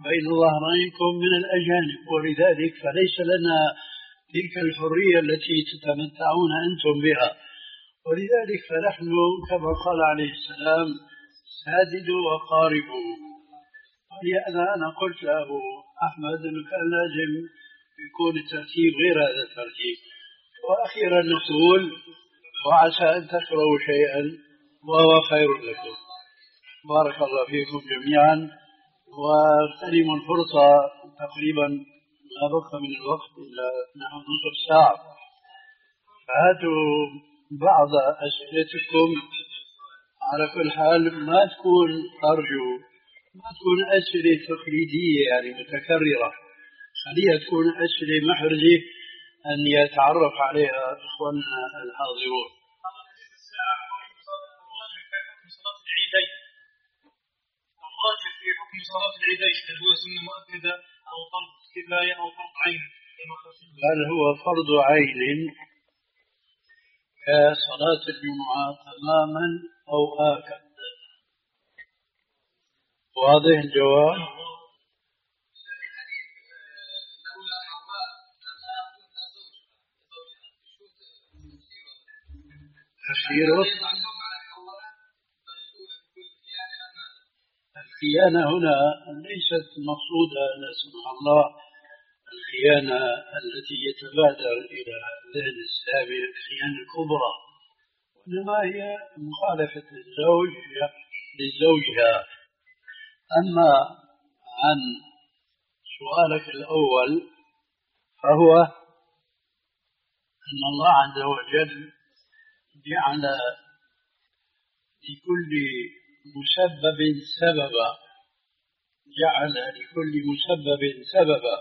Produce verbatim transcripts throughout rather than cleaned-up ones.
بين ظهرانكم من الأجانب، ولذلك فليس لنا تلك الحرية التي تتمتعون أنتم بها. ولذلك فنحن كما قال عليه السلام ساددوا وقاربوا. ولهذا أنا قلت له أحمد أنه كان لازم يكون الترتيب غير هذا الترتيب. وأخيرا نقول وعسى أن تكرهوا شيئا وهو خير لكم. بارك الله فيكم جميعا، واغتنم الفرصة تقريبا ما بقى من الوقت إلا نحو نصف ساعة، فهاتوا بعض أسئلتكم. على كل حال ما تكون أرجو ما تكون أسئلة تقليدية يعني متكررة، خليها تكون أسئلة محرجة أن يتعرف عليها إخواننا الحاضرون. الراجح في حكم صلاة العيدين هل هو سنة مؤكدة أو فرض كفاية أو فرض عين؟ هل هو فرض عين كصلاة الجمعة تماما أو آكد؟ واضح الجواب؟ أخيرا الخيانة هنا ليست مقصودة لا سمح الله الخيانة التي يتبادر إلى ذهن السامع الخيانة الكبرى، وإنما هي مخالفة الزوج لزوجها. أما عن سؤالك الأول فهو أن الله عز وجل جعل لكل مسبب سببا جعل لكل مسبب سببا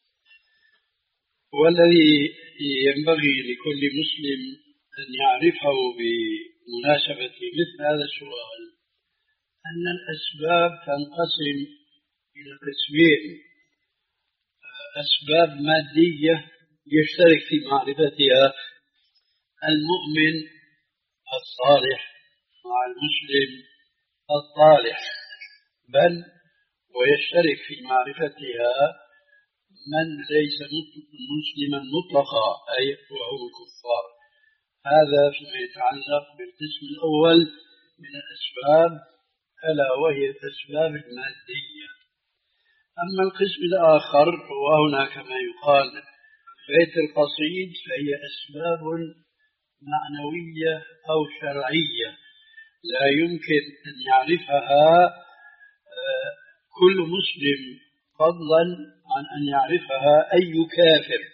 والذي ينبغي لكل مسلم أن يعرفه بمناسبة مثل هذا السؤال أن الأسباب تنقسم إلى قسمين: أسباب مادية يشترك في معرفتها المؤمن الصالح مع المسلم الطالح، بل ويشترك في معرفتها من ليس مسلما مطلقا أي وهم الكفار. هذا فيما يتعلق بالقسم الأول من الأسباب ألا وهي الأسباب المادية. أما القسم الآخر وهنا كما يقال بيت القصيد فهي أسباب معنوية أو شرعية لا يمكن أن يعرفها كل مسلم فضلا عن أن يعرفها أي كافر،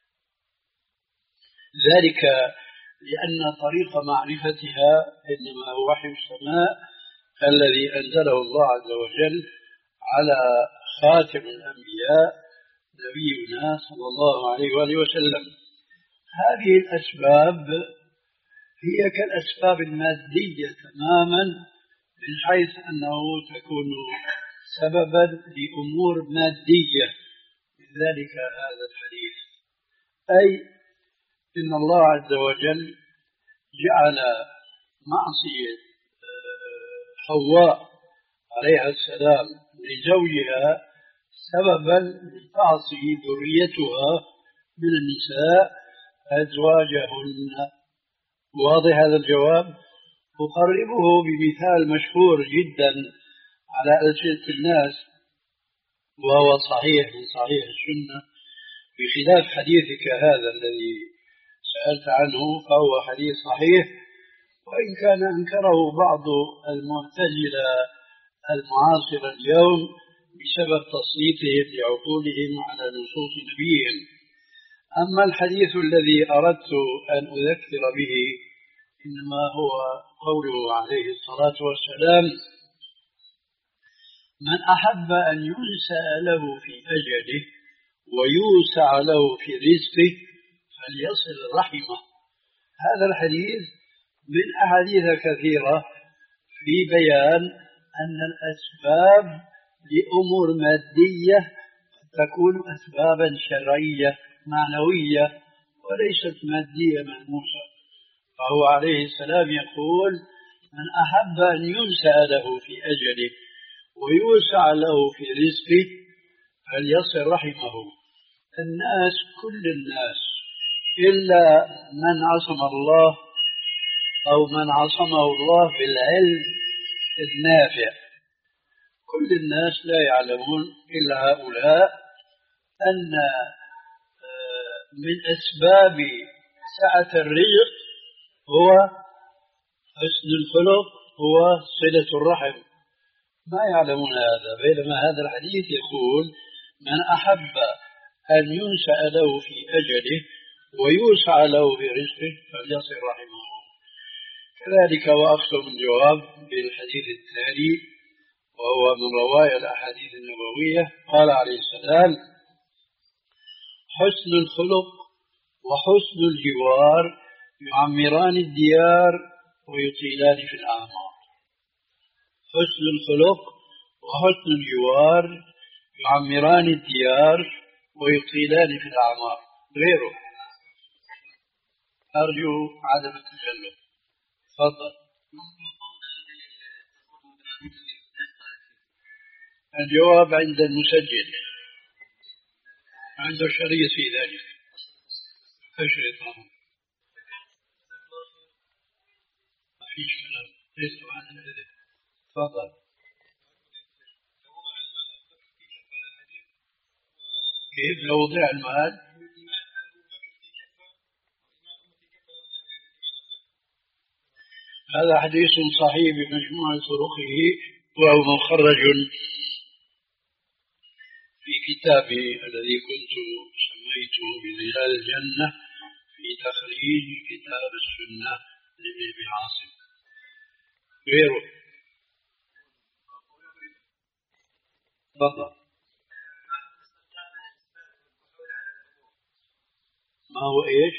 ذلك لأن طريق معرفتها إنما هو وحي السماء الذي أنزله الله عز وجل على خاتم الأنبياء نبينا صلى الله عليه وآله وسلم. هذه الأسباب هي كالأسباب المادية تماما من حيث أنه تكون سببا لأمور مادية، لذلك هذا الحديث أي إن الله عز وجل جعل معصية حواء عليها السلام لزوجها سببا لتعصي ذريتها من النساء أزواجهن. واضح هذا الجواب؟ أقربه بمثال مشهور جدا على ألسنة الناس وهو صحيح من صحيح السنة، بخلاف حديثك هذا الذي سألت عنه فهو حديث صحيح، وإن كان أنكره بعض المعتزلة المعاصرة اليوم بسبب تسليطهم لعقولهم على نصوص نبيهم. أما الحديث الذي أردت أن أذكر به إنما هو قوله عليه الصلاة والسلام: من أحب أن ينسأ له في أجله ويوسع له في رزقه فليصل رحمه. هذا الحديث من أحاديث كثيرة في بيان أن الأسباب لأمور مادية تكون أسبابا شرعية معنوية وليست مادية ملموسة. فهو عليه السلام يقول: من أحب أن ينسأ له في أجله ويوسع له في رزقه فليصل رحمه. الناس كل الناس إلا من عصم الله أو من عصمه الله بالعلم النافع. كل الناس لا يعلمون إلا هؤلاء أن من أسباب سعة الرزق هو حسن الخلق، هو صلة الرحم. ما يعلمون هذا، بينما هذا الحديث يقول من أحب أن ينسأ له في أجله ويوسع له في رزقه فليصل رحمه. كذلك وأختم الجواب بالحديث التالي وهو من رواية الأحاديث النبوية. قال عليه السلام: حسن الخلق وحسن الجوار يعمران الديار ويطيلان في الأعمار. حسن الخلق وحسن الجوار يعمران الديار ويطيلان في الأعمار. غيره أرجو عدم التكلم. تفضل. الجواب عند المسجل، عنده شريط في ذلك. أشرطه ما فيش كلام، ليس عن الإذن. تفضل. كيف لو وضع المال؟ هذا حديث صحيح بمجموع طرقه، وهو مخرج في كتابي الذي كنت سميته بظلال الجنة في تخريج كتاب السنة لابن أبي عاصم. غيره. تفضل. ما هو إيش؟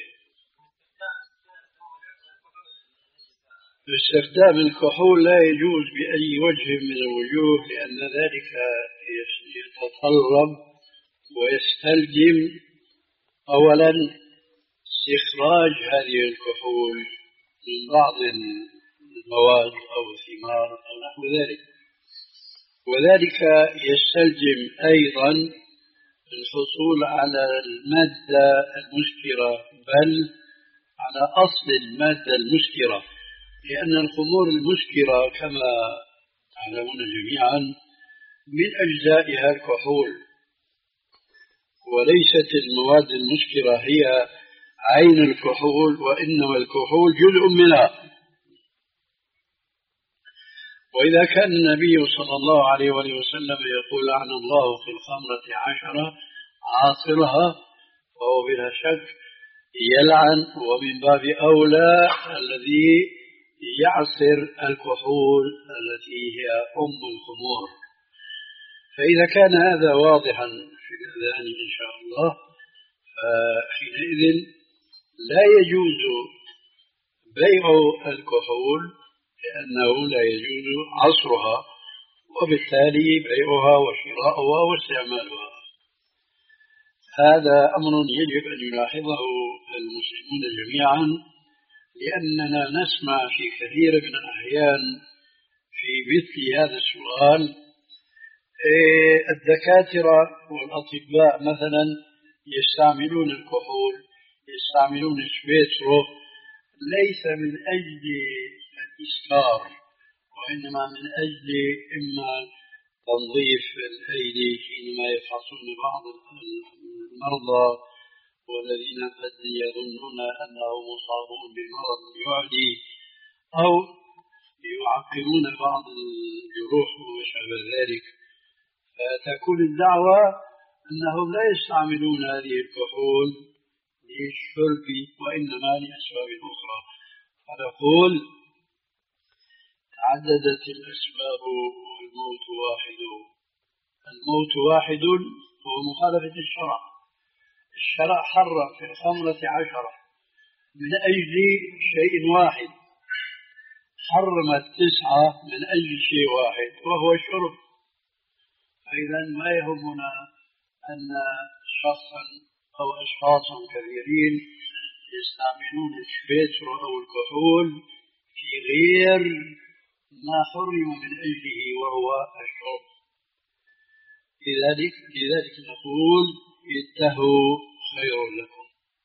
استخدام الكحول لا يجوز بأي وجه من الوجوه، لأن ذلك يتطلب ويستلزم أولا استخراج هذه الكحول من بعض المواد أو الثمار أو نحو ذلك، وذلك يستلزم أيضا الحصول على المادة المسكرة، بل على أصل المادة المسكرة، لأن الخمور المسكرة كما تعلمون جميعا من أجزائها الكحول، وليست المواد المسكرة هي عين الكحول، وإنما الكحول جزء منها. وإذا كان النبي صلى الله عليه وسلم يقول لعن الله في الخمرة عشرة عاصرها، فهو بلا شك يلعن، ومن باب أولى الذي يعصر الكحول التي هي أم الخمور. فإذا كان هذا واضحا في الأذهان إن شاء الله، فحينئذ لا يجوز بيع الكحول، لأنه لا يجوز عصرها، وبالتالي بيعها وشراؤها واستعمالها. هذا أمر يجب أن يلاحظه المسلمون جميعا، لأننا نسمع في كثير من الأحيان في مثل هذا السؤال الدكاترة والأطباء مثلا يستعملون الكحول، يستعملون السويترو، ليس من أجل الإسكار، وإنما من أجل إما تنظيف الأيدي حينما يفحصون بعض المرضى والذين قد يظنون أنهم مصابون بمرض يعدي، أو يعقمون بعض الجروح وشابه ذلك. فتكون الدعوة أنهم لا يستعملون هذه الكحول للشرب، وإنما لأسباب أخرى. فنقول تعددت الأسباب والموت واحد. الموت واحد هو مخالفة الشرع. الشرع حرم في الخمرة عشرة من أجل شيء واحد، حرم التسعة من أجل شيء واحد وهو الشرب. فإذا ما يهمنا أن شخصا أو أشخاصا كثيرين يستعملون الشبيتر أو الكحول في غير ما حرم من أجله وهو الشرب. لذلك لذلك نقول انتهوا خير لكم.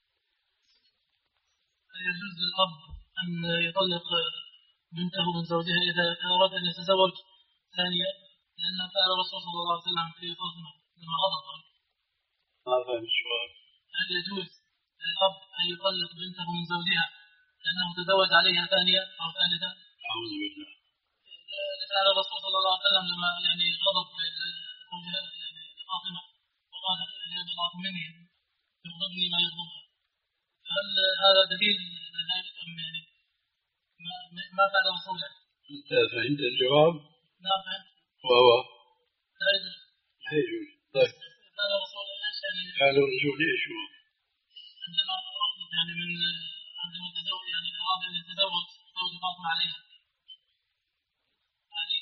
يجوز للأب أن يطلق بنته من زوجها إذا أراد أن يتزوج ثانية، لأن فعل الرسول صلى الله عليه وسلم في فاطمة لما غضب. ما فهم السؤال. هل يجوز للأب أن يطلق بنته من زوجها لأنه تزوج عليها ثانية أو ثالثة؟ أعوذ بالله. فعل الرسول صلى الله عليه وسلم لما يعني غضب زوجها يعني فاطمة وقال هي بضعة مني يغضبني ما يغضبها، هل هذا دليل لذلك أم يعني ما ما فعل الرسول؟ أنت فهمت الجواب؟ نعم فهمت. وهو لا يجوز. لا يجوز. طيب. فعل الرسول ايش يعني؟ فعل الرسول ايش هو؟ عندما أغضب يعني من عندما تزوج يعني أراد أن يتزوج زوج فاطمة عليها. هذه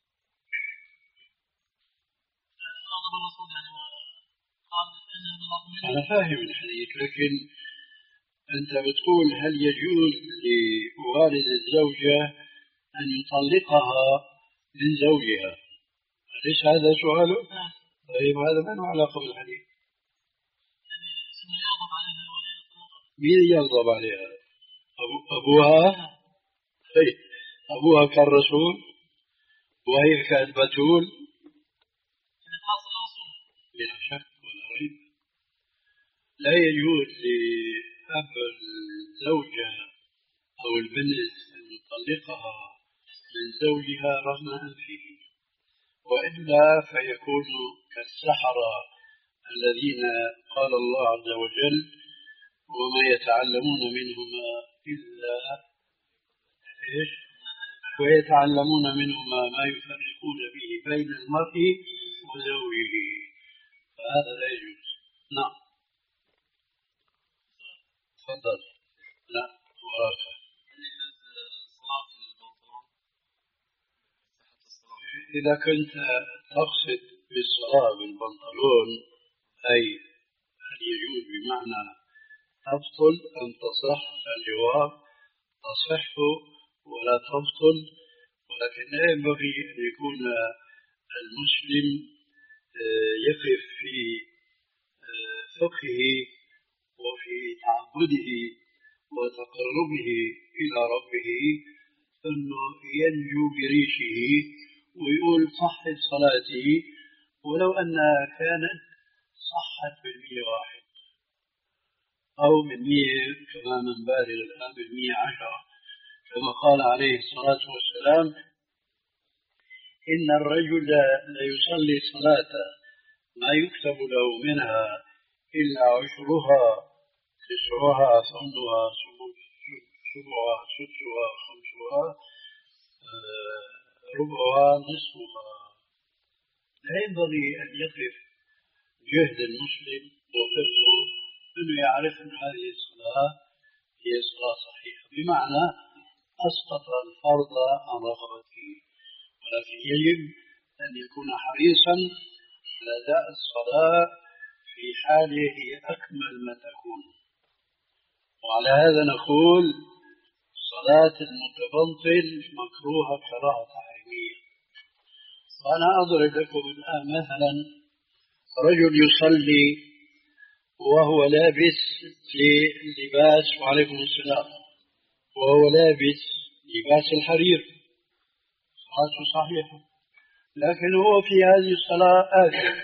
غضب الرسول يعني وقال إنها بضعة مني. أنا فاهم الحديث، لكن أنت بتقول هل يجوز لوالد الزوجة أن يطلقها من زوجها؟ أليس هذا سؤاله؟ نعم. طيب هذا ما له علاقة بالحديث. يعني اسمه يغضب عليها ولا يطلقها. مين يغضب عليها؟ أبو أبوها؟ طيب أبوها كالرسول وهي كالبتول؟ يعني خاص الرسول. بلا شك ولا ريب. لا يجوز لأب الزوجة أو البنت أن يطلقها من زوجها رغم أنفه، وإلا فيكون كالسحرة الذين قال الله عز وجل وما يتعلمون منهما إلا إيش؟ ويتعلمون منهما ما يفرقون به بين المرء وزوجه، فهذا لا يجوز. نعم تفضل. لا وراك. إذا كنت تقصد بالصلاة بالبنطلون أي هل يجوز بمعنى تبطل أم تصح؟ الجواب تصح ولا تبطل، ولكن لا ينبغي أن يكون المسلم يقف في فقهه وفي تعبده وتقربه إلى ربه أنه ينجو بريشه ويقول صحت صلاتي ولو أنها كانت صحت بالمية واحد أو من مية كما من بالغ الآن بالمية عشرة، كما قال عليه الصلاة والسلام إن الرجل ليصلي صلاة ما يكتب له منها إلا عشرها تسعها ثمنها سبعها ستها خمسها ربعها نصفها. لا ينبغي أن يقف جهد المسلم وفقه أنه يعرف أن هذه الصلاة هي صلاة صحيحة بمعنى أسقط الفرض عن رغبته، ولكن يجب أن يكون حريصا على أداء الصلاة في حاله هي أكمل ما تكون. وعلى هذا نقول صلاة المتبنطل مكروهة كراهة تحريمية. وأنا أضرب لكم الآن مثلا رجل يصلي وهو لابس لباس وعليكم السلام وهو لابس لباس الحرير، صلاته صحيحة، لكن هو في هذه الصلاة آثم.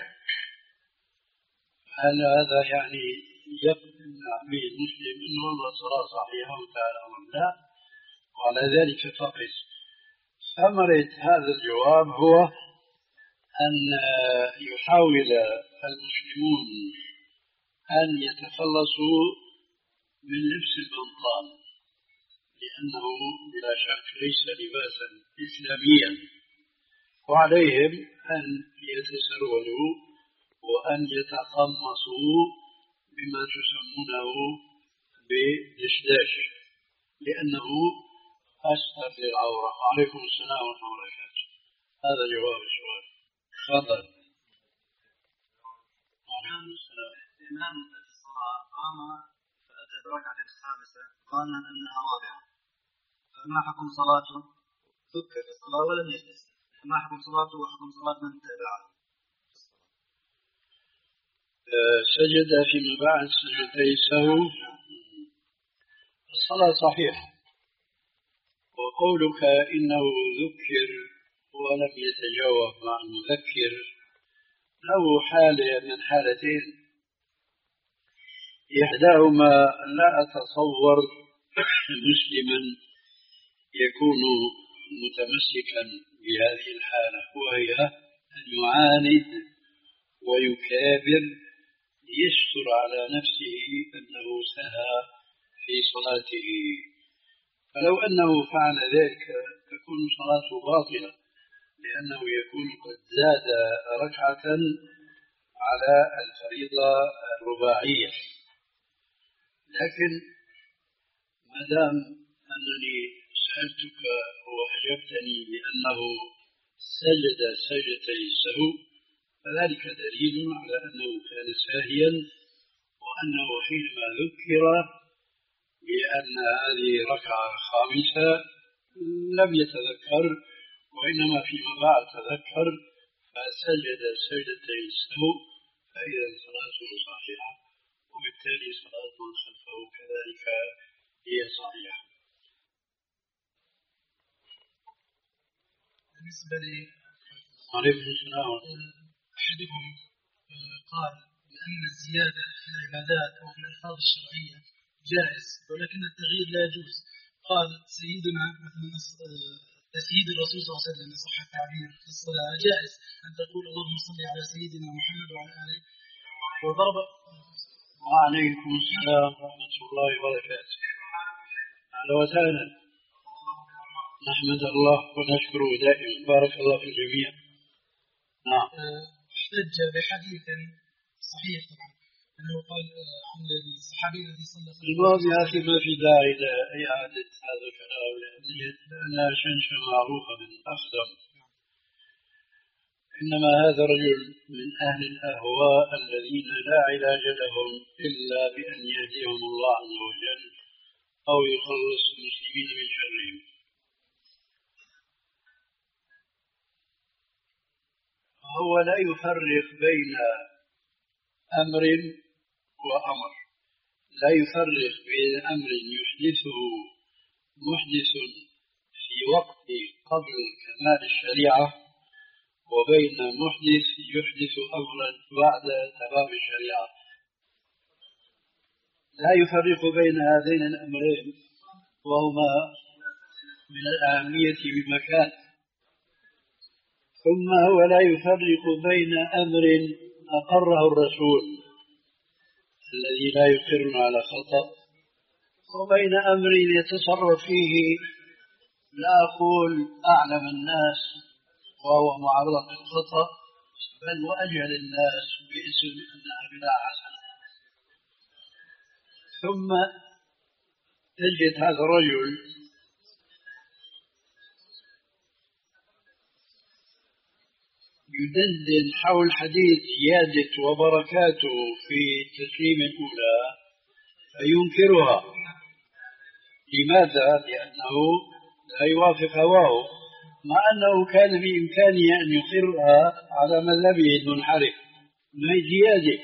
هل هذا يعني يقنع به المسلم أنه والله الصلاة صحيحة وتعالى أمر؟ لا. وعلى ذلك فقس. ثمرة هذا الجواب هو أن يحاول المسلمون أن يتخلصوا من لبس البنطال، لأنه بلا شك ليس لباسا إسلاميا، وعليهم أن يتسرولوا وأن يتقمصوا بما تسمونه بدشداش، لأنه أستر للعورة. وعليكم السلام ورحمة الله وبركاته. هذا جواب السؤال. تفضل. وعليكم السلام. الإمام في الصلاة قام فأتى بركعة الخامسة ظنا أنها رابعة، فما حكم صلاته؟ ذكر في الصلاة ولم يجلس، فما حكم صلاته وحكم صلاة من تبعه؟ سجد فيما بعد سجدتي السهو، الصلاة صحيحة. وقولك إنه ذكر ولم يتجاوب مع المذكر له حالة من حالتين، إحداهما لا أتصور مسلما يكون متمسكا بهذه الحالة، وهي أن يعاند ويكابر ليستر على نفسه أنه سهى في صلاته، فلو أنه فعل ذلك تكون صلاته باطلة، لأنه يكون قد زاد ركعة على الفريضة الرباعية. لكن ما دام أنني سألتك وأجبتني بأنه سجد سجدتي السهو، فذلك دليل على أنه كان ساهيا، وأنه حينما ذكر بأن هذه ركعة خامسة لم يتذكر، وإنما فيما بعد تذكر فسجد سجدتي السهو، فإذا صلاته صحيحة، وبالتالي صلاة من خلفه كذلك هي صحيحة. بالنسبة لي عليكم السلام. أحدهم قال بأن الزيادة في العبادات أو في الألفاظ الشرعية جائز، ولكن التغيير لا يجوز. قال سيدنا مثلا تسييد الرسول صلى الله عليه وسلم صح التعبير في الصلاة جائز أن تقول اللهم صل على سيدنا محمد وعلى آله وضرب. وعليكم السلام ورحمة الله وبركاته. أهلا وسهلا، نحمد الله ونشكره دائما، بارك الله في الجميع. نعم. احتج بحديث صحيح طبعا أنه قال عن الصحابي الذي صلى المهم يا أخي ما في داعي لإعادة هذا الكلام، لأنها شنشة معروفة من أخدم. إنما هذا رجل من أهل الأهواء الذين لا علاج لهم إلا بأن يهديهم الله عز وجل أو يخلص المسلمين من شرهم. هو لا يفرق بين أمر وأمر، لا يفرق بين أمر يحدثه محدث في وقت قبل كمال الشريعة وبين محدث يحدث أمرا بعد تمام الشريعة. لا يفرق بين هذين الأمرين، وهما من الأهمية بمكان. ثم هو لا يفرق بين أمر أقره الرسول الذي لا يقر على خطأ، وبين أمر يتصرف فيه لا أقول أعلم الناس وهو معرض للخطأ، بل وأجهل الناس باسم أنها بدعة حسنة. ثم تجد هذا الرجل يدندن حول حديث زيادة وبركاته في التسليم الأولى فينكرها. لماذا؟ لأنه لا يوافق هواه، مع أنه كان بإمكانه أن يقرها على مذهبه المنحرف، ما هي زيادة.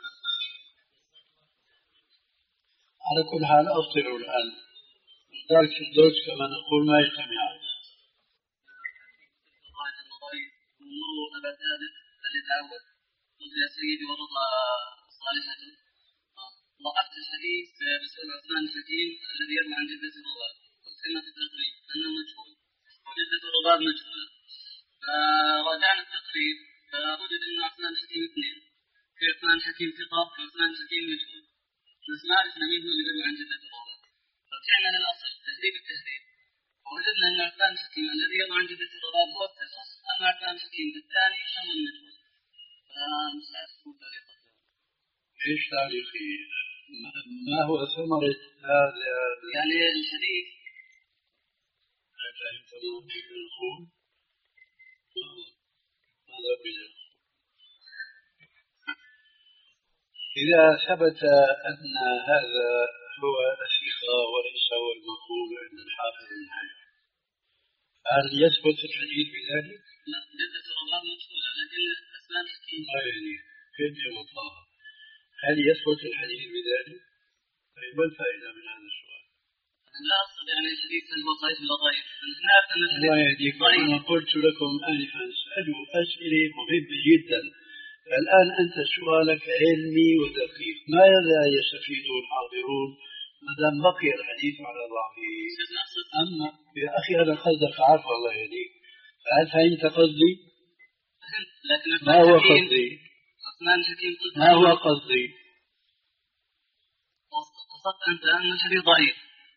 على كل حال أفطر الآن، ذلك الدرس كما نقول ما يجتمعان. مروا أبا ثابت فليتعود. قلت يا سيدي وضع صالحته، وقفت الحديث بسؤال عثمان الحكيم الذي يروي عن جدة الرباب، قلت كما في التقريب أنه مجهول وجدة الرباب مجهولة، فراجعنا التقريب فوجد أن عثمان الحكيم اثنين، في عثمان الحكيم ثقة وعثمان الحكيم مجهول، بس ما عرفنا مين هو اللي يروي عن جدة الرباب. رجعنا للأصل تهذيب التهذيب، ووجدنا أن عثمان الحكيم الذي يروي عن جدة الرباب هو الثقة، أما عثمان الحكيم الثاني شم المجهول. فمش عارف شو طريقته. إيش تاريخي؟ ما هو ثمرة هذا؟ يعني الحديث فهمت ما نقول؟ ماذا بنا؟ إذا ثبت أن هذا هو الثقة وليس هو المقول عند الحافظ بن حجر، هل يثبت الحديث بذلك؟ لا، جدة الرباب مجهولة، لكن أسنان حكيم. يعني كيف يطلع؟ هل يثبت الحديث بذلك؟ طيب ما الفائدة من هذا السؤال؟ لا أقصد يعني الحديث هل هو صحيح ولا ضعيف؟ نحن نعرف أن الحديث الله يهديكم. أنا قلت لكم آنفا اسألوا أسئلة مهمة جدا. الآن أنت سؤالك علمي ودقيق، ماذا يستفيد الحاضرون ما دام بقي الحديث على ضعفه؟ أما يا أخي أنا قصدك عارف الله يهديك، هل فهمت قصدي؟ ما هو قصدي؟ ما هو قصدي؟ قصدت أنت أن الحديث ضعيف.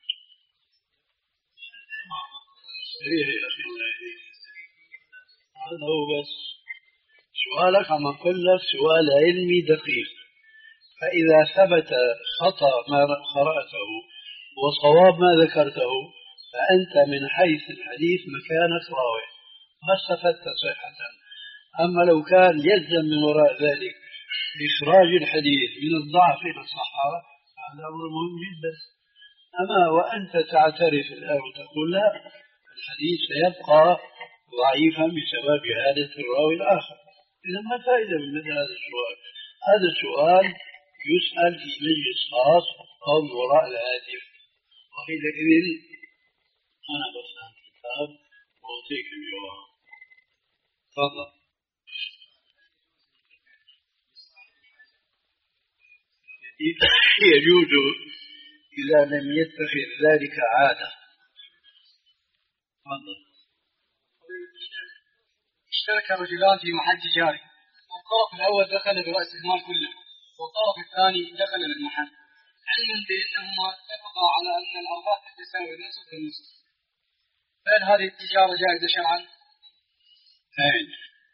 إيه يا أخي الله يهديك، هذا هو بس سؤالك. عم أقول لك سؤال علمي دقيق، فإذا ثبت خطأ ما قرأته وصواب ما ذكرته فأنت من حيث الحديث مكانك راوي ما استفدت صحة. أما لو كان يلزم من وراء ذلك إخراج الحديث من الضعف إلى الصحة هذا أمر مهم جدا. أما وأنت تعترف الآن وتقول لا الحديث سيبقى ضعيفا بسبب جهالة الراوي الآخر، إذا ما الفائدة من مثل هذا السؤال؟ هذا السؤال يسأل في مجلس خاص أو من وراء الهاتف، وحينئذ أنا بفتح الكتاب وأعطيك الجواب. تفضل. يجوز إذا لم يتخذ ذلك عادة. تفضل. اشترك رجلان في محل تجاري، والطرف الأول دخل برأس المال كله، والطرف الثاني دخل بالمحل، علما بأنهما اتفقا على أن الأرباح تتساوي النصف بالنصف، فهل هذه التجارة جائزة شرعا؟ أين؟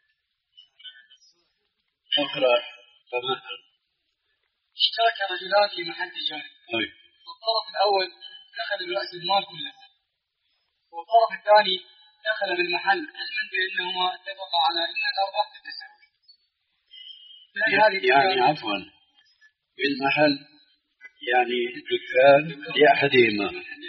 اقرأ تمام. اشترك رجلان في محل تجاري، والطرف الأول دخل برأس المال كله، والطرف الثاني دخل بالمحل علما بأنهما اتفقا على أن الأرباح تتساوي. يعني عفوا بالمحل يعني الدكان لأحدهما.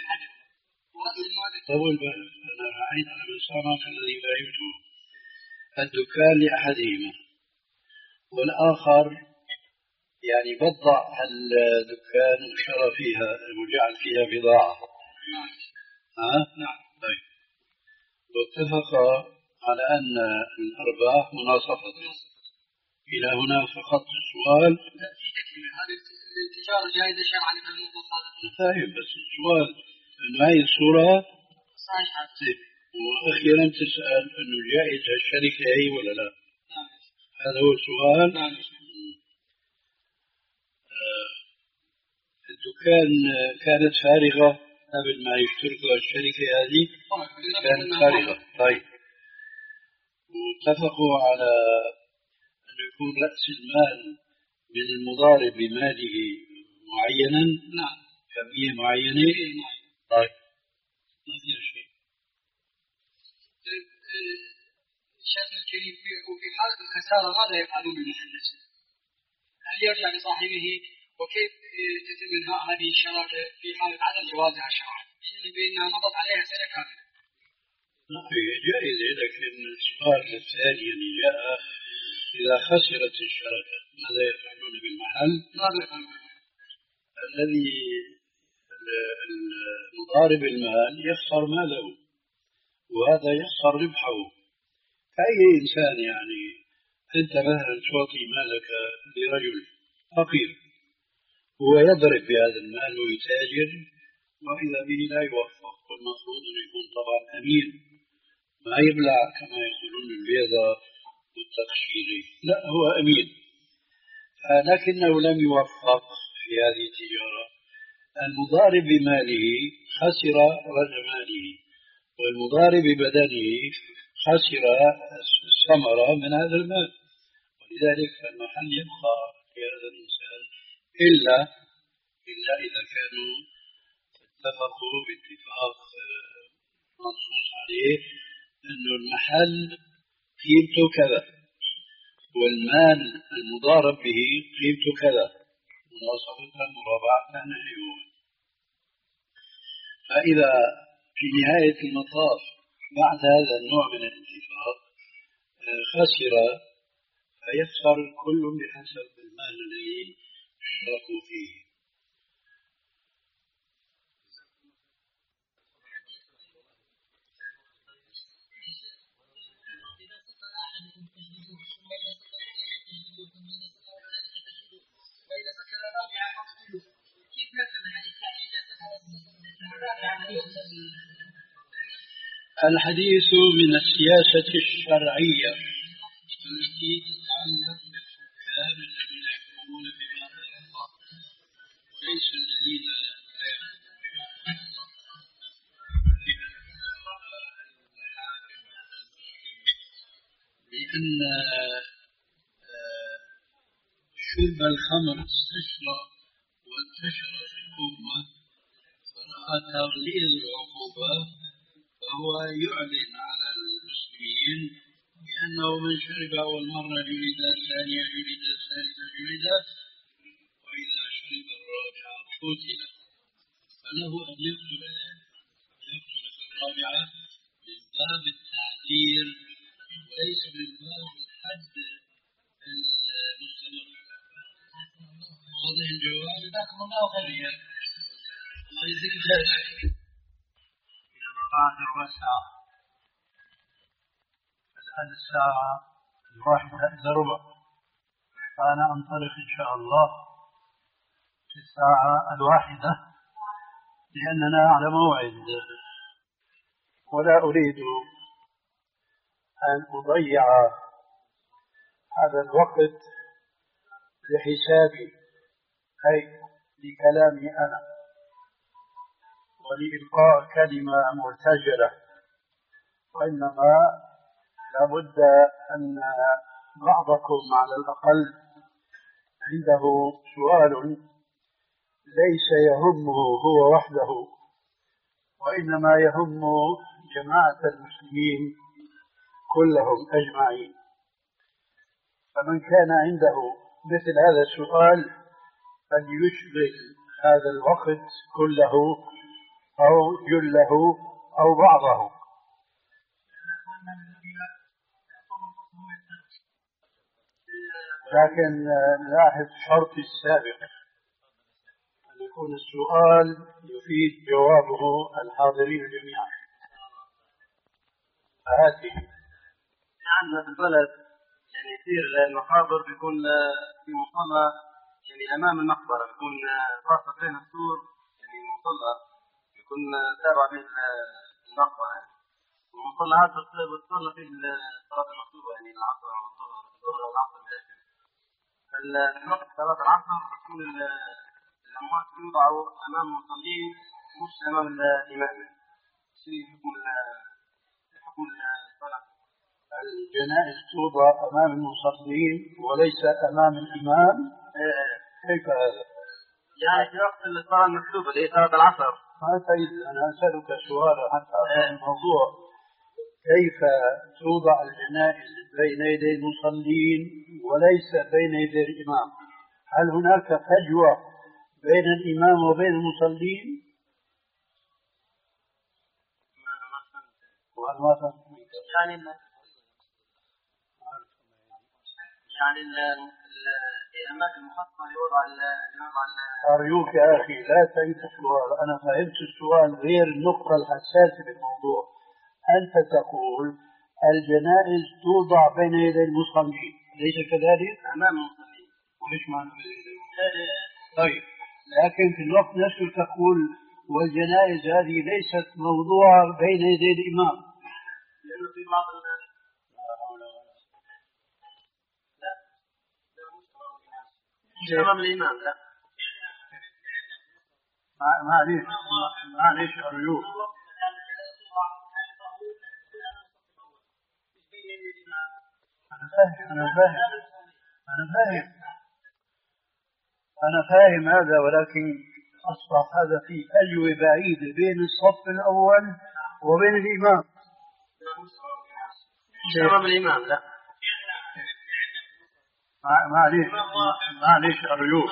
طول بالك أنا رأيت من الصنف الذي فهمته الدكان لأحدهما، والآخر يعني بضع الدكان وشرى فيها وجعل فيها بضاعة. ها؟ نعم. طيب. واتفق على أن الأرباح مناصفة. إلى هنا فقط السؤال. هذه التجارة جائزة شرعا في الموضوع هذا؟ فاهم، بس السؤال أن هذه الصورة صحيحة. وأخيرا تسأل أنه جائزة الشركة هي ولا لا؟ نعم. هذا هو السؤال. نعم. آه الدكان كانت فارغة قبل ما يشتركوا الشركة هذه، كانت فارغة. طيب. واتفقوا على أن يكون رأس المال من المضارب بماله معينا. نعم. كمية معينة. طيب. ما فيها شيء. شيخنا الكريم، وفي حالة الخسارة ماذا يفعلون بالمحل نفسه؟ هل يرجع لصاحبه؟ وكيف تتم انهاء هذه الشراكة في حالة عدم جوازها شرعا؟ علما بأنها مضت عليها سنة كاملة. هي جائزة، لكن السؤال الثاني اللي جاء إذا خسرت الشركة ماذا يفعلون بالمحل؟ ماذا يفعلون؟ الذي المضارب المال يخسر ماله وهذا يخسر ربحه كأي إنسان. يعني أنت مثلا تعطي مالك لرجل فقير، هو يضرب بهذا المال ويتاجر وإذا به لا يوفق، والمفروض أن يكون طبعا أمين، ما يبلع كما يقولون البيضة والتقشيري، لا هو أمين، لكنه لم يوفق في هذه التجارة. المضارب بماله خسر رأس ماله، والمضارب ببدنه خسر الثمرة من هذا المال، ولذلك فالمحل يبقى لهذا الإنسان إلا إلا إذا كانوا اتفقوا باتفاق منصوص عليه أن المحل قيمته كذا والمال المضارب به قيمته كذا مواصفة مرابعة نحوه. فإذا في نهاية المطاف بعد هذا النوع من الاتفاق خسر، فيخسر كل بحسب المال الذي اشتركوا فيه. الحديث من السياسة الشرعية التي تتعلق بالحكام الذين يحكمون بما أنزل الله وليس الذين لا يحكمون بما أنزل الله. لأن شرب الخمر استشرى وانتشر في الأمة فرأى تغليظ العقوبة، فهو يعلن على المسلمين بأنه من شرب أول مرة جلد، الثانية جلد، الثالثة جلد، وإذا شرب الرابعة قتل. فله أن يقتل يقتل في الرابعة من باب التعذير وليس من باب الحد المستمر. واضح الجواب؟ جزاكم الله خيرا. الله يجزيك خير. إلى بعد ربع ساعة. الآن الساعة الواحدة إلا ربع، فأنا أنطلق إن شاء الله في الساعة الواحدة لأننا على موعد، ولا أريد أن أضيع هذا الوقت لحسابي أي لكلامي أنا ولإلقاء كلمة مرتجلة، وإنما لابد أن بعضكم على الأقل عنده سؤال ليس يهمه هو وحده وإنما يهم جماعة المسلمين كلهم أجمعين. فمن كان عنده مثل هذا السؤال فليشغل هذا الوقت كله أو جله أو بعضه. لكن نلاحظ شرط السابق أن يكون السؤال يفيد جوابه الحاضرين جميعا. هذه عندنا في البلد يعني يصير المقابر بيكون في مصلى يعني أمام المقبرة، بيكون خاصة بين السور يعني المصلى بيكون تابع بين المقبرة، والمصلى هذا بتصلى فيه الصلاة المكتوبة يعني العصر أو الظهر الظهر أو العصر الآخر. فالوقت صلاة العصر تكون الأموات يوضعوا أمام المصلين مش أمام الإمام. شيء يكون يكون الصلاة الجنائز توضع أمام المصلين وليس أمام الإمام. كيف هذا؟ يعني في وقت الصلاة المكتوبة اللي هي صلاة العصر. ما تريد أنا أسألك سؤال حتى أفهم الموضوع. كيف توضع الجنائز بين يدي المصلين وليس بين يدي الإمام؟ هل هناك فجوة بين الإمام وبين المصلين؟ وهل ما فهمت؟ يعني يعني الأماكن المخصصة لوضع الوضع. أرجوك يا أخي لا تعيد السؤال، أنا فهمت السؤال غير النقطة الحساسة بالموضوع. أنت تقول الجنائز توضع بين يدي المصلين، ليس كذلك؟ أمام المصلين. وليش معنى طيب، لكن في الوقت نفسه تقول والجنائز هذه ليست موضوعة بين يدي الإمام. لأنه في بعض الناس مش أمام الإمام. لا معليش معليش أرجوك. أنا فاهم أنا فاهم أنا فاهم أنا فاهم هذا، ولكن أصبح هذا في فجوة بعيدة بين الصف الأول وبين الإمام. مش أمام الإمام. لا معليش معليش أرجوك.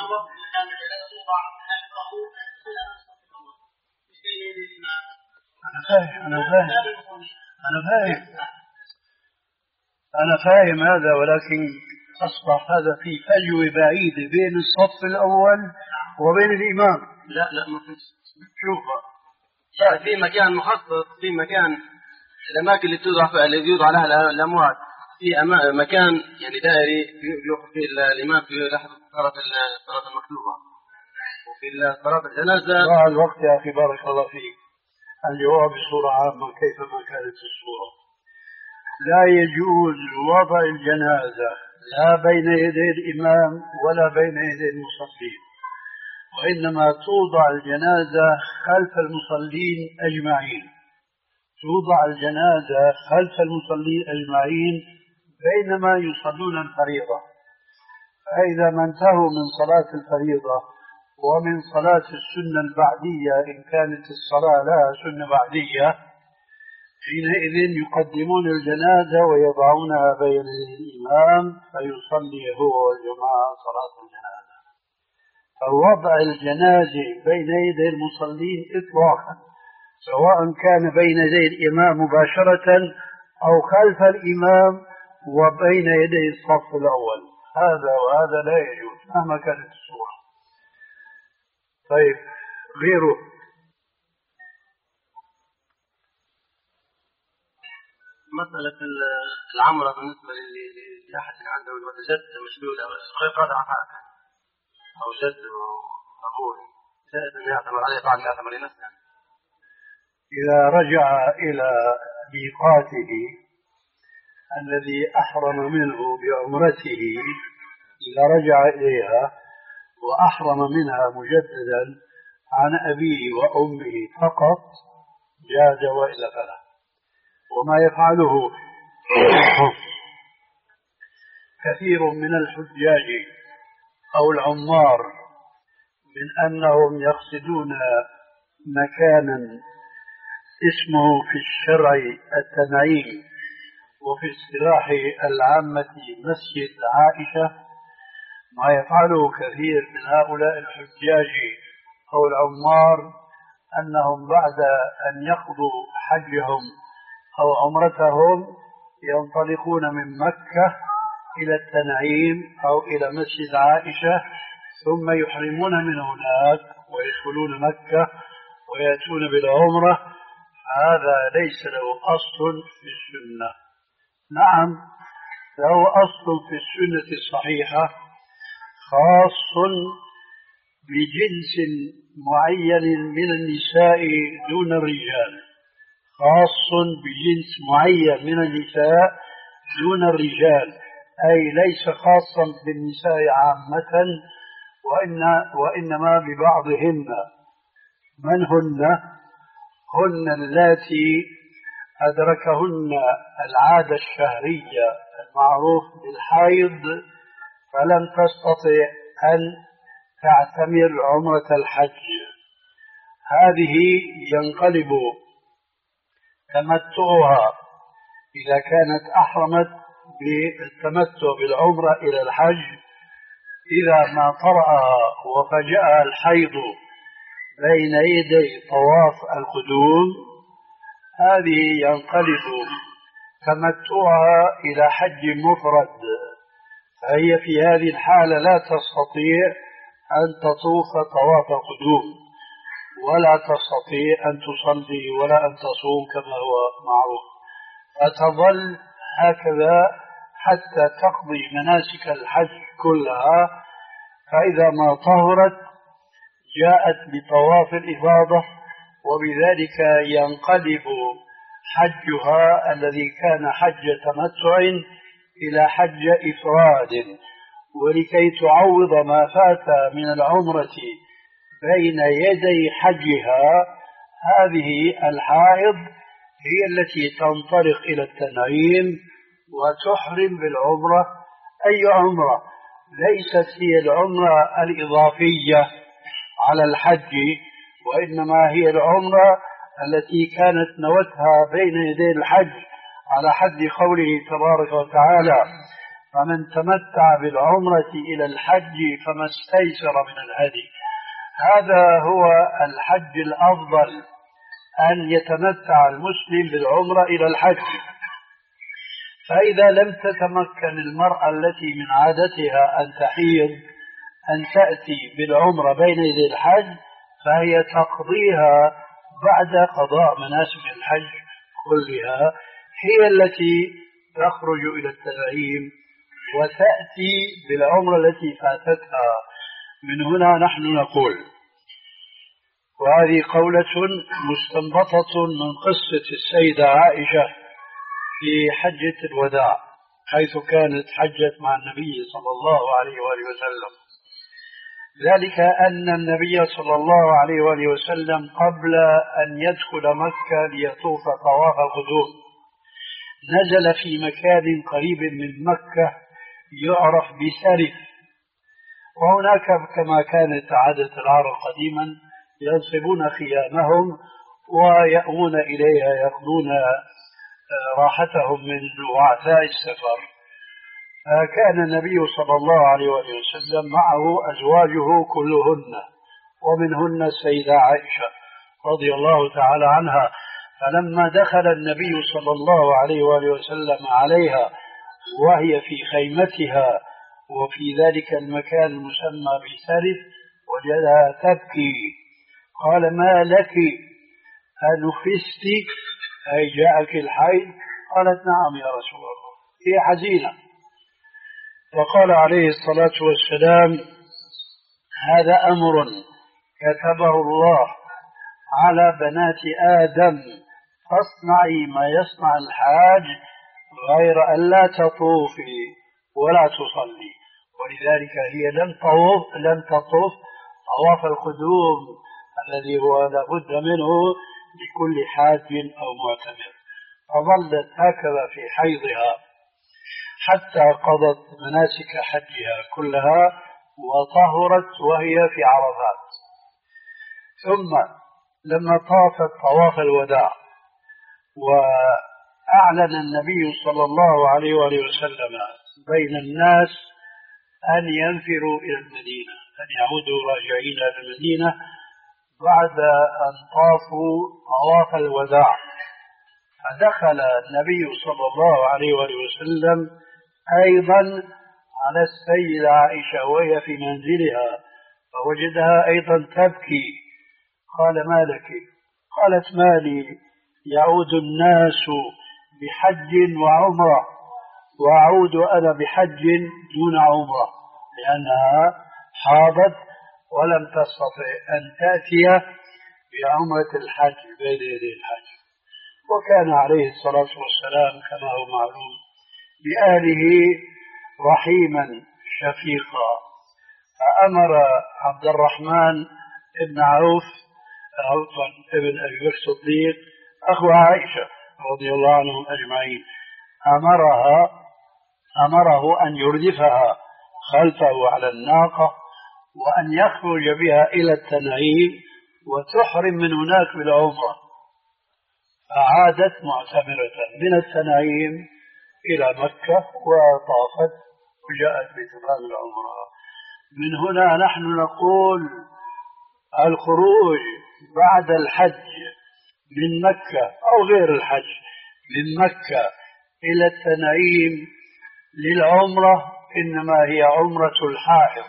أنا فاهم أنا فاهم أنا فاهم أنا فاهم هذا، ولكن أصبح هذا في فجوة بعيدة بين الصف الأول وبين الإمام. لا لا ما فيش. شوفها. لا في مكان مخصص، في مكان الأماكن اللي توضع فيها اللي يوضع لها الأموات، في مكان يعني دائري يوقف فيه الإمام في لحظة صلاة الصلاة المكتوبة، وفي صلاة الجنازة. ضاع الوقت يا أخي بارك الله فيك. الجواب بصورة عامة كيفما كانت الصورة. لا يجوز وضع الجنازة لا بين يدي الإمام ولا بين يدي المصلين، وإنما توضع الجنازة خلف المصلين أجمعين. توضع الجنازة خلف المصلين أجمعين بينما يصلون الفريضة. فإذا ما انتهوا من صلاة الفريضة ومن صلاة السنة البعدية إن كانت الصلاة لها سنة بعدية، حينئذ يقدمون الجنازة ويضعونها بين الإمام فيصلي هو والجماعة صلاة الجنازة. فوضع الجنازة بين يدي المصلين إطلاقا، سواء كان بين يدي الإمام مباشرة أو خلف الإمام وبين يدي الصف الأول، هذا وهذا لا يجوز مهما كانت الصورة. طيب غيره. مسألة العمرة بالنسبة لأحد عنده جد مشلولة غير قادر على حركة أو جد أبوه جائز أن يعتمر عليه بعد ما يعتمر لنفسه. إذا رجع إلى ميقاته الذي أحرم منه بعمرته، إذا رجع إليها وأحرم منها مجددا عن أبيه وأمه فقط جاز وإلا فلا. وما يفعله كثير من الحجاج أو العمار من أنهم يقصدون مكانا اسمه في الشرع التنعيم وفي اصطلاح العامة مسجد عائشة، ما يفعله كثير من هؤلاء الحجاج أو العمار أنهم بعد أن يقضوا حجهم أو عمرتهم ينطلقون من مكة إلى التنعيم أو إلى مسجد عائشة ثم يحرمون من هناك ويدخلون مكة ويأتون بالعمرة. هذا ليس له أصل في السنة. نعم له أصل في السنة الصحيحة خاص بجنس معين من النساء دون الرجال، خاص بجنس معين من النساء دون الرجال، أي ليس خاصا بالنساء عامة وإن وإنما ببعضهن. من هن؟ هن اللاتي أدركهن العادة الشهرية المعروف بالحيض فلم تستطع أن تعتمر عمرة الحج. هذه ينقلب تمتعها إذا كانت أحرمت بالتمتع بالعمرة إلى الحج، إذا ما طرأها وفجأها الحيض بين يدي طواف القدوم، هذه ينقلب تمتعها إلى حج مفرد، فهي في هذه الحالة لا تستطيع أن تطوف طواف القدوم ولا تستطيع أن تصلي ولا أن تصوم كما هو معروف، فتظل هكذا حتى تقضي مناسك الحج كلها. فإذا ما طهرت جاءت بطواف الإفاضة، وبذلك ينقلب حجها الذي كان حج تمتع إلى حج إفراد. ولكي تعوض ما فات من العمرة بين يدي حجها، هذه الحائض هي التي تنطلق إلى التنعيم وتحرم بالعمرة. أي عمرة؟ ليست هي العمرة الإضافية على الحج، وإنما هي العمرة التي كانت نوتها بين يدي الحج، على حد قوله تبارك وتعالى: فمن تمتع بالعمرة إلى الحج فما استيسر من الهدي. هذا هو الحج الأفضل، أن يتمتع المسلم بالعمرة إلى الحج. فإذا لم تتمكن المرأة التي من عادتها أن تحيض أن تأتي بالعمرة بين يدي الحج، فهي تقضيها بعد قضاء مناسك الحج كلها، هي التي تخرج إلى التنعيم وتأتي بالعمرة التي فاتتها. من هنا نحن نقول، وهذه قولة مستنبطة من قصة السيدة عائشة في حجة الوداع، حيث كانت حجت مع النبي صلى الله عليه وآله وسلم، ذلك أن النبي صلى الله عليه وآله وسلم قبل أن يدخل مكة ليطوف طواف القدوم نزل في مكان قريب من مكة يعرف بسرف، وهناك كما كانت عادة العرب قديما ينصبون خيامهم ويأوون إليها يقضون راحتهم من وعثاء السفر. كان النبي صلى الله عليه وسلم معه أزواجه كلهن، ومنهن السيدة عائشة رضي الله تعالى عنها. فلما دخل النبي صلى الله عليه وسلم عليها وهي في خيمتها وفي ذلك المكان المسمى بسرف وجدها تبكي، قال: ما لك؟ أنفست؟ أي جاءك الحيض؟ قالت: نعم يا رسول الله، هي حزينة. فقال عليه الصلاة والسلام: هذا أمر كتبه الله على بنات آدم، فاصنعي ما يصنع الحاج غير أن لا تطوفي ولا تصلي. ولذلك هي لم تطوف لم تطوف طواف القدوم الذي هو لابد منه لكل حاج أو معتمر، فظلت هكذا في حيضها حتى قضت مناسك حجها كلها وطهرت وهي في عرفات. ثم لما طافت طواف الوداع وأعلن النبي صلى الله عليه وآله وسلم بين الناس أن ينفروا إلى المدينة، أن يعودوا راجعين إلى المدينة بعد أن طافوا طواف الوداع، فدخل النبي صلى الله عليه وآله وسلم أيضا على السيدة عائشة وهي في منزلها، فوجدها أيضا تبكي. قال: ما لك؟ قالت: ما لي؟ يعود الناس بحج وعمرة وأعود أنا بحج دون عمرة، لأنها حاضت ولم تستطع أن تأتي بعمرة الحج بين يدي الحج. وكان عليه الصلاة والسلام كما هو معلوم بأهله رحيما شفيقا، فأمر عبد الرحمن بن عوف عوف ابن أبي بكر الصديق أخو عائشة رضي الله عنهم أجمعين، أمرها أمره أن يردفها خلفه على الناقة وأن يخرج بها إلى التنعيم وتحرم من هناك بالعمرة. فعادت معتمرة من التنعيم إلى مكة وطافت وجاءت بتمام العمرة. من هنا نحن نقول الخروج بعد الحج من مكة أو غير الحج من مكة إلى التنعيم للعمرة إنما هي عمرة الحائض،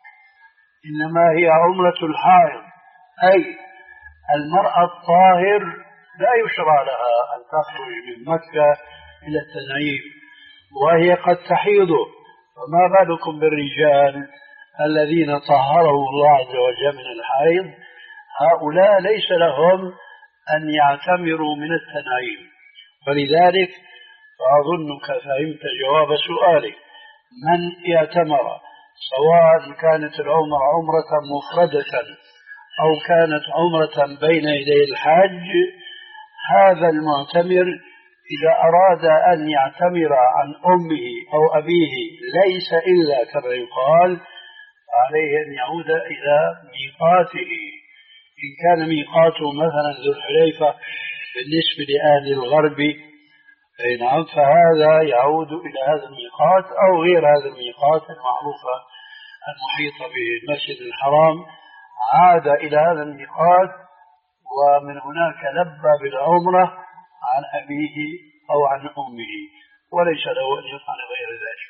إنما هي عمرة الحائض، أي المرأة الطاهر لا يشرع لها أن تخرج من مكة إلى التنعيم وهي قد تحيض، فما بالكم بالرجال الذين طهرهم الله عز وجل من الحيض؟ هؤلاء ليس لهم أن يعتمروا من التنعيم. ولذلك فأظنك فهمت جواب سؤالك: من اعتمر سواء كانت العمرة عمرة مفردة أو كانت عمرة بين يدي الحج، هذا المعتمر إذا أراد أن يعتمر عن أمه أو أبيه ليس إلا كما يقال عليه أن يعود إلى ميقاته، إن كان ميقاته مثلا ذو الحليفة بالنسبة لأهل الغرب أي نعم، فهذا يعود إلى هذا الميقات أو غير هذا الميقات المعروفة المحيطة بالمسجد الحرام، عاد إلى هذا الميقات ومن هناك لبى بالعمرة عن أبيه أو عن أمه. وليس له أن يفعل غير ذلك.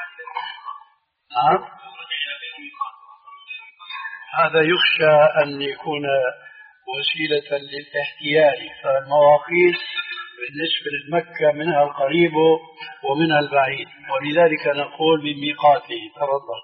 نعم. هذا يخشى أن يكون وسيلة للاحتيال، فالمواقيت بالنسبة لمكة منها القريب ومنها البعيد، ولذلك نقول من ميقاته. تفضل.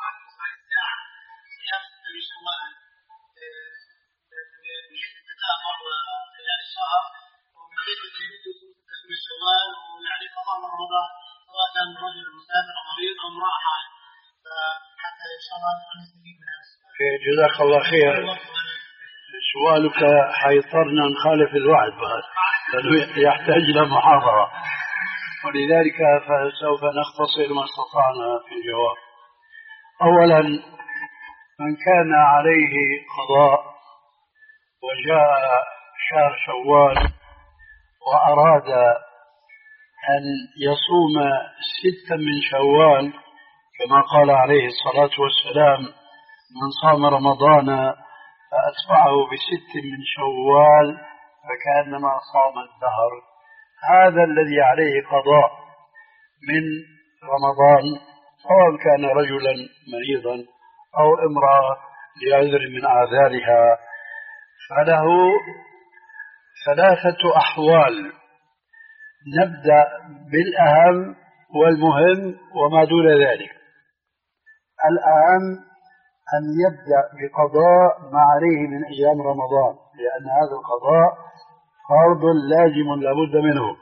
جزاك الله خير. سؤالك حيضطرنا نخالف الوعد بعد لأنه يحتاج إلى محاضرة، ولذلك فسوف نختصر ما استطعنا في الجواب. أولا، من كان عليه قضاء وجاء شهر شوال وأراد أن يصوم ستا من شوال كما قال عليه الصلاة والسلام: من صام رمضان فأتبعه بست من شوال فكأنما صام الدهر. هذا الذي عليه قضاء من رمضان، سواء كان رجلا مريضا أو امرأة لعذر من أعذارها، فله ثلاثة أحوال. نبدأ بالأهم والمهم وما دون ذلك. الأهم أن يبدأ بقضاء ما عليه من أيام رمضان، لأن هذا القضاء فرض لازم لابد منه.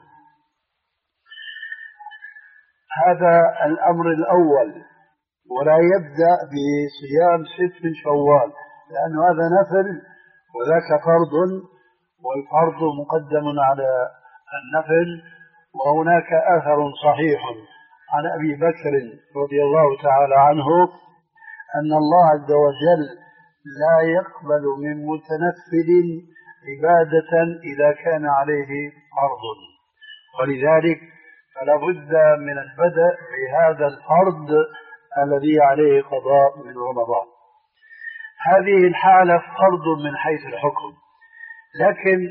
هذا الأمر الأول. ولا يبدأ بصيام ست من شوال، لأن هذا نفل وذاك فرض، والفرض مقدم على النفل. وهناك أثر صحيح عن أبي بكر رضي الله تعالى عنه أن الله عز وجل لا يقبل من متنفل عبادة إذا كان عليه فرض، ولذلك فلا بد من البدء بهذا الفرض الذي عليه قضاء من رمضان. هذه الحالة فرض من حيث الحكم، لكن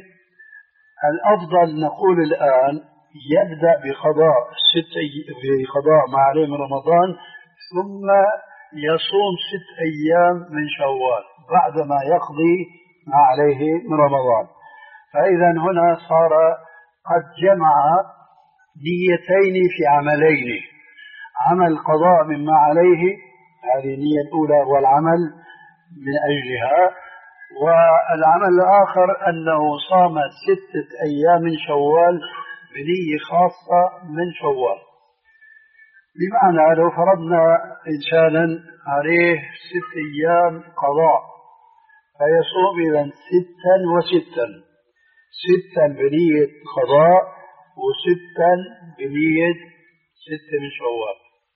الأفضل نقول الآن يبدأ بقضاء ست بقضاء ما عليه من رمضان، ثم يصوم ست أيام من شوال بعدما يقضي ما عليه من رمضان. فإذا هنا صار قد جمع نيتين في عملين: عمل قضاء مما عليه، هذه النية الأولى والعمل من أجلها، والعمل الآخر أنه صام ستة أيام من شوال بنية خاصة من شوال. بمعنى لو فرضنا إنسانا عليه ست أيام قضاء فيصوم إذن ستا وستا، ستا بنية قضاء وستا بنية ست من شوال.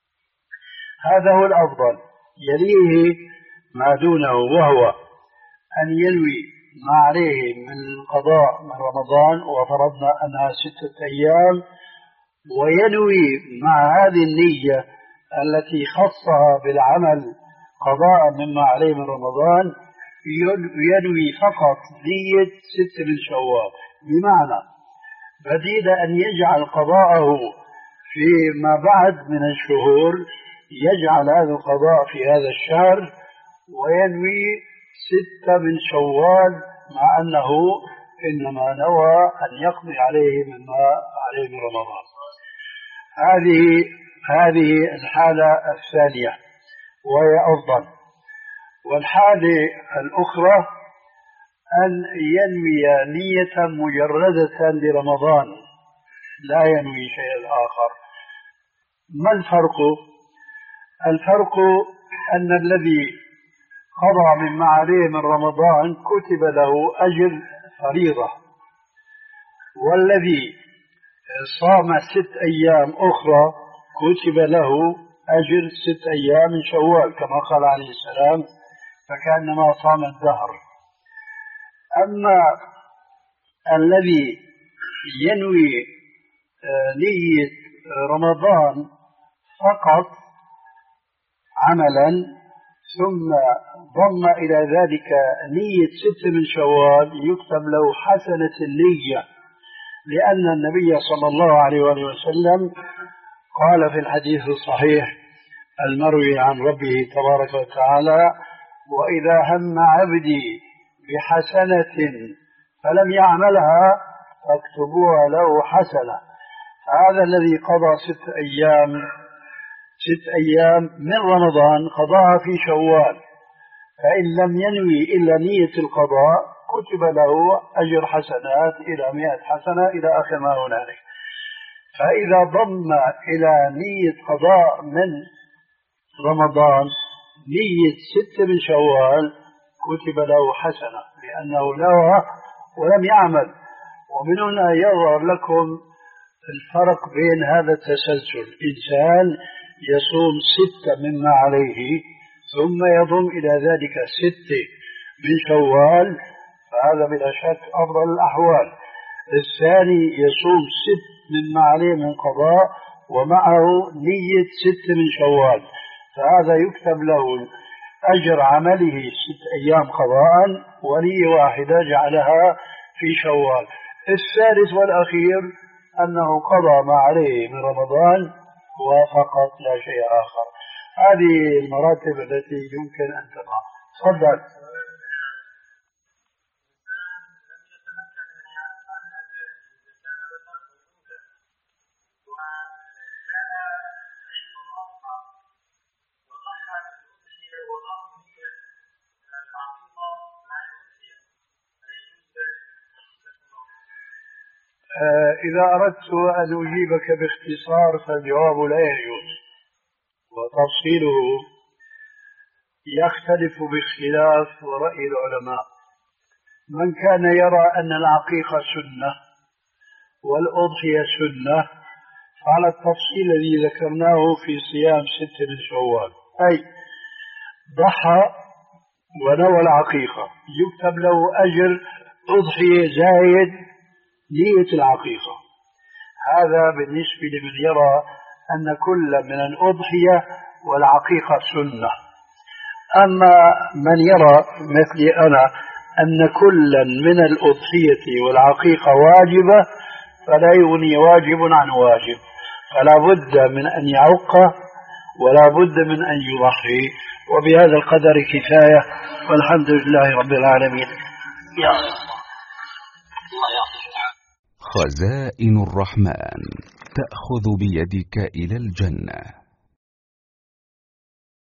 هذا هو الأفضل. يليه ما دونه، وهو أن ينوي ما عليه من قضاء من رمضان، وفرضنا أنها ستة أيام، وينوي مع هذه النية التي خصها بالعمل قضاء مما عليه من رمضان ينوي فقط نية ست من شوال. بمعنى بديل أن يجعل قضاءه فيما بعد من الشهور، يجعل هذا القضاء في هذا الشهر وينوي ستة من شوال، مع أنه إنما نوى أن يقضي عليه مما عليه من رمضان. هذه هذه الحالة الثانية وهي أفضل. والحالة الأخرى أن ينوي نية مجردة لرمضان، لا ينوي شيء آخر. ما الفرق؟ الفرق أن الذي قضى مما عليه من رمضان كتب له أجر فريضة، والذي صام ست أيام أخرى كتب له أجر ست أيام من شوال كما قال عليه السلام: فكأنما صام الدهر. أما الذي ينوي نية رمضان فقط عملا ثم ضم إلى ذلك نية ست من شوال، يكتب له حسنة النية، لأن النبي صلى الله عليه وآله وسلم قال في الحديث الصحيح المروي عن ربه تبارك وتعالى: وإذا هم عبدي بحسنة فلم يعملها فاكتبوها له حسنة. هذا الذي قضى ست أيام ست أيام من رمضان قضاها في شوال، فإن لم ينوي إلا نية القضاء كتب له أجر حسنات إلى مئة حسنة إلى آخر ما هنالك. فإذا ضم إلى نية قضاء من رمضان نية ست من شوال كتب له حسنة لأنه نوى ولم يعمل. ومن هنا يظهر لكم الفرق بين هذا التسلسل: إنسان يصوم ستة مما عليه ثم يضم إلى ذلك ستة من شوال، فهذا بلا شك أفضل الأحوال. الثاني يصوم ست مما عليه من قضاء ومعه نية ست من شوال، فهذا يكتب له أجر عمله ست أيام قضاء ونية واحدة جعلها في شوال. الثالث والأخير أنه قضى ما عليه من رمضان وفقط لا شيء آخر. هذه المراتب التي يمكن أن تقع. تفضل. إذا أردت أن أجيبك باختصار فالجواب لا يجوز، وتفصيله يختلف باختلاف رأي العلماء. من كان يرى أن العقيقة سنة والأضحية سنة فعلى التفصيل الذي ذكرناه في صيام ست من شوال، أي ضحى ونوى العقيقة يكتب له أجر أضحية زايد نية العقيقة. هذا بالنسبة لمن يرى أن كل من الأضحية والعقيقة سنة. أما من يرى مثلي أنا أن كل من الأضحية والعقيقة واجبة فلا يغني واجب عن واجب، فلا بد من أن يعق ولا بد من أن يضحي. وبهذا القدر كفاية، والحمد لله رب العالمين. يا الله يعطيك. خزائن الرحمن تأخذ بيدك إلى الجنة.